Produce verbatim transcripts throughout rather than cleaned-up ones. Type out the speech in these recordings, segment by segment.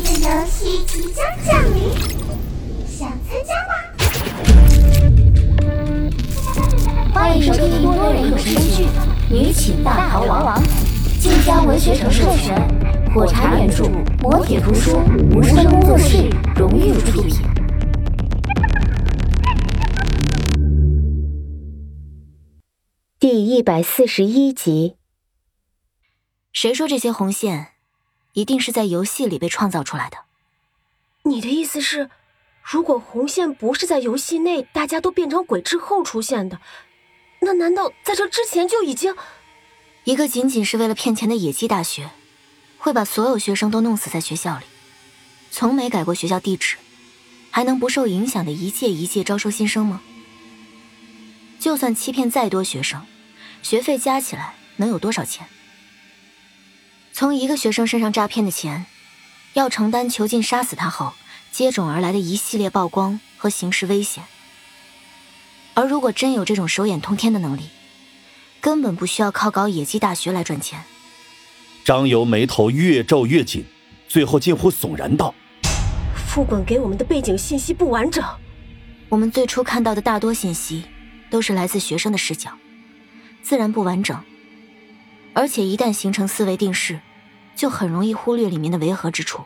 的游戏即将降临，想参加吗？欢迎收听多人有声剧《女寝大逃亡》，晋江文学城授权，火柴原著，磨铁图书，无声工作室荣誉出品。第一百四十一集。 谁说这些红线一定是在游戏里被创造出来的？ 你的意思是，如果红线不是在游戏内大家都变成鬼之后出现的，那难道在这之前就已经…… 一个仅仅是为了骗钱的野鸡大学，会把所有学生都弄死在学校里，从没改过学校地址，还能不受影响的一届一届招收新生吗？就算欺骗再多学生，学费加起来能有多少钱？从一个学生身上诈骗的钱，要承担囚禁杀死他后接踵而来的一系列曝光和刑事危险。而如果真有这种手眼通天的能力，根本不需要靠搞野鸡大学来赚钱。 张游眉头越皱越紧，最后近乎悚然道： 副本给我们的背景信息不完整。 我们最初看到的大多信息都是来自学生的视角，自然不完整，而且一旦形成思维定式，就很容易忽略里面的违和之处。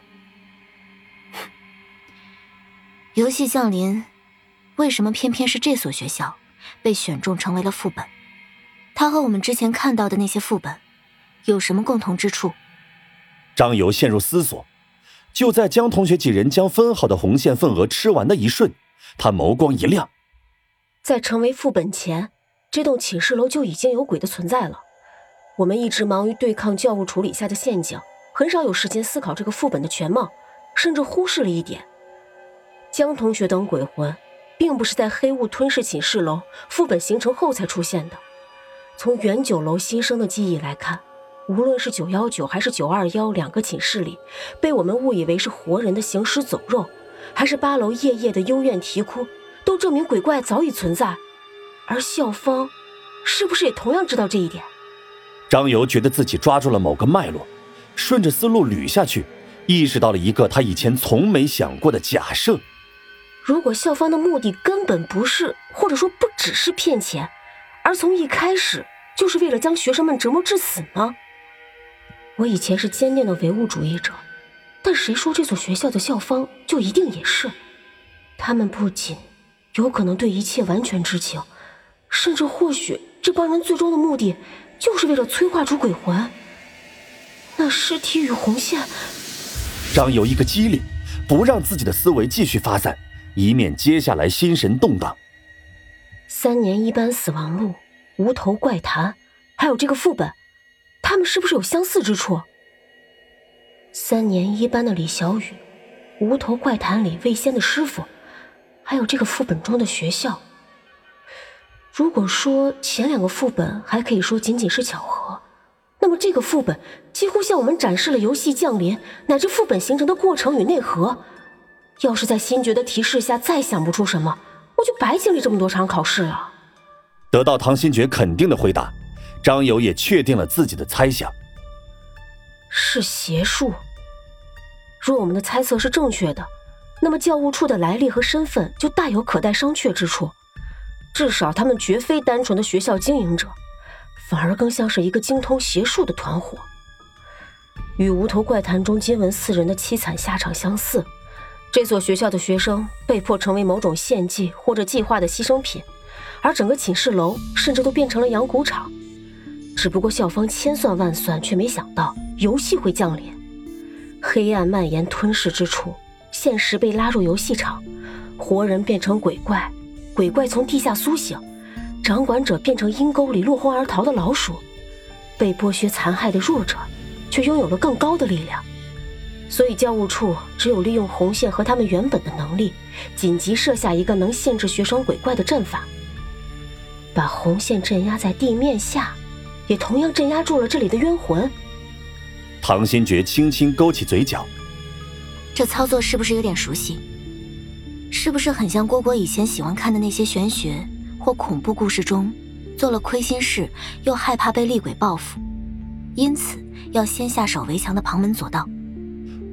游戏降临，为什么偏偏是这所学校被选中成为了副本？它和我们之前看到的那些副本有什么共同之处？ 张游陷入思索，就在江同学几人将分好的红线份额吃完的一瞬，他眸光一亮。 在成为副本前，这栋寝室楼就已经有鬼的存在了。我们一直忙于对抗教务处理下的陷阱，很少有时间思考这个副本的全貌，甚至忽视了一点：江同学等鬼魂并不是在黑雾吞噬寝室楼副本形成后才出现的。从原九楼新生的记忆来看，无论是九一九还是九二一两个寝室里被我们误以为是活人的行尸走肉，还是八楼夜夜的幽怨啼哭，都证明鬼怪早已存在。而校方是不是也同样知道这一点？ 张游觉得自己抓住了某个脉络，顺着思路捋下去，意识到了一个他以前从没想过的假设。 如果校方的目的根本不是，或者说不只是骗钱，而从一开始就是为了将学生们折磨致死吗？我以前是坚定的唯物主义者，但谁说这所学校的校方就一定也是？他们不仅有可能对一切完全知情，甚至或许这帮人最终的目的就是为了催化出鬼魂。那尸体与红线…… 张有一个机灵，不让自己的思维继续发散，以免接下来心神动荡。 三年一班死亡录、无头怪谈，还有这个副本，他们是不是有相似之处？三年一班的李小雨，无头怪谈里魏仙的师傅，还有这个副本中的学校。如果说前两个副本还可以说仅仅是巧合，那么这个副本几乎向我们展示了游戏降临乃至副本形成的过程与内核。要是在新觉的提示下再想不出什么，我就白经历这么多场考试了。 得到唐新觉肯定的回答，张友也确定了自己的猜想， 是邪术。若我们的猜测是正确的，那么教务处的来历和身份就大有可待商榷之处。至少他们绝非单纯的学校经营者，反而更像是一个精通邪术的团伙。与无头怪谈中金文四人的凄惨下场相似，这所学校的学生被迫成为某种献祭或者计划的牺牲品，而整个寝室楼甚至都变成了养蛊场。只不过校方千算万算，却没想到游戏会降临。黑暗蔓延吞噬之处，现实被拉入游戏场，活人变成鬼怪，鬼怪从地下苏醒，掌管者变成阴沟里落荒而逃的老鼠，被剥削残害的弱者却拥有了更高的力量。所以教务处只有利用红线和他们原本的能力，紧急设下一个能限制学生鬼怪的阵法，把红线镇压在地面下，也同样镇压住了这里的冤魂。 唐新觉轻轻勾起嘴角， 这操作是不是有点熟悉？是不是很像蝈蝈以前喜欢看的那些玄学或恐怖故事中，做了亏心事又害怕被厉鬼报复，因此要先下手为强的旁门左道？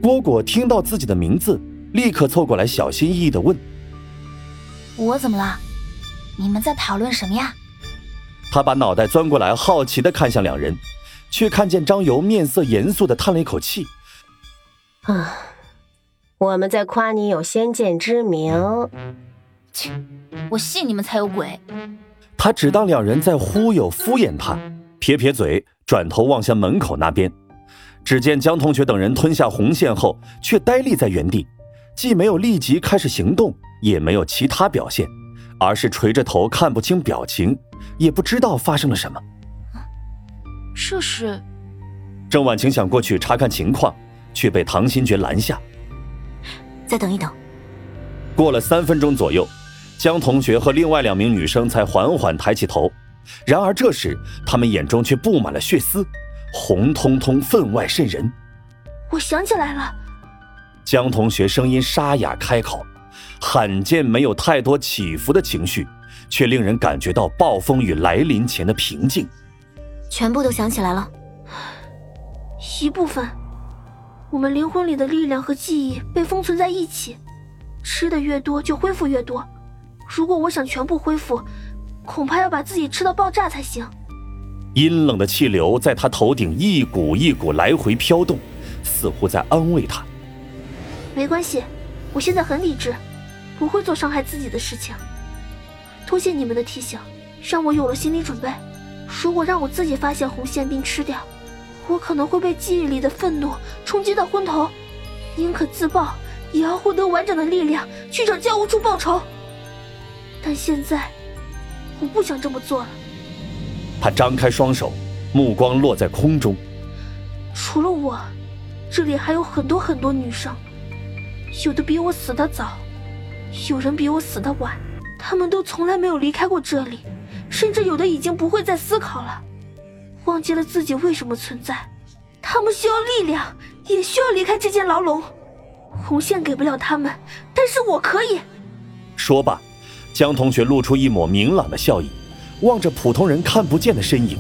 蝈蝈听到自己的名字，立刻凑过来小心翼翼地问： 我怎么了？你们在讨论什么呀？ 他把脑袋钻过来，好奇地看向两人，却看见张游面色严肃地叹了一口气： 啊，我们在夸你有先见之明。 切，我信你们才有鬼。 他只当两人在忽悠敷衍他，撇撇嘴，转头望向门口那边。只见江同学等人吞下红线后，却呆立在原地，既没有立即开始行动，也没有其他表现，而是垂着头，看不清表情，也不知道发生了什么。 这是…… 郑婉晴想过去查看情况，却被唐新觉拦下。 再等一等。 过了三分钟左右，江同学和另外两名女生才缓缓抬起头，然而这时他们眼中却布满了血丝，红彤彤，分外瘆人。 我想起来了。 江同学声音沙哑开口，罕见没有太多起伏的情绪，却令人感觉到暴风雨来临前的平静。 全部都想起来了。 一部分，我们灵魂里的力量和记忆被封存在一起，吃的越多就恢复越多。如果我想全部恢复，恐怕要把自己吃到爆炸才行。 阴冷的气流在他头顶一股一股来回飘动，似乎在安慰他。 没关系，我现在很理智，不会做伤害自己的事情。多谢你们的提醒，让我有了心理准备。如果让我自己发现红线并吃掉，我可能会被记忆里的愤怒冲击到昏头，宁可自爆也要获得完整的力量去找教务处报仇。但现在我不想这么做了。 他张开双手，目光落在空中。 除了我，这里还有很多很多女生，有的比我死得早，有人比我死得晚，她们都从来没有离开过这里，甚至有的已经不会再思考了，忘记了自己为什么存在。她们需要力量，也需要离开这间牢笼。红线给不了他们，但是我可以。 说罢，江同学露出一抹明朗的笑意，望着普通人看不见的身影。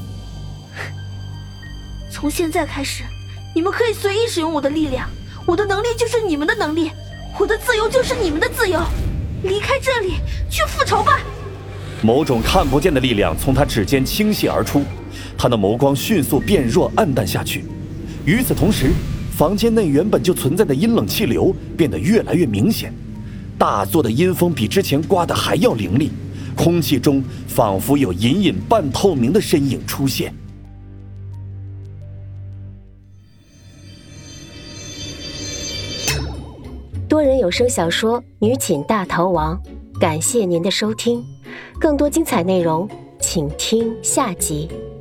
从现在开始，你们可以随意使用我的力量，我的能力就是你们的能力，我的自由就是你们的自由。离开这里，去复仇吧！ 某种看不见的力量从他指尖倾泻而出，他的眸光迅速变弱暗淡下去。与此同时，房间内原本就存在的阴冷气流变得越来越明显，大作的阴风比之前刮得还要凌厉，空气中仿佛有隐隐半透明的身影出现。 多人有声小说《女寝大逃亡》，感谢您的收听，更多精彩内容请听下集。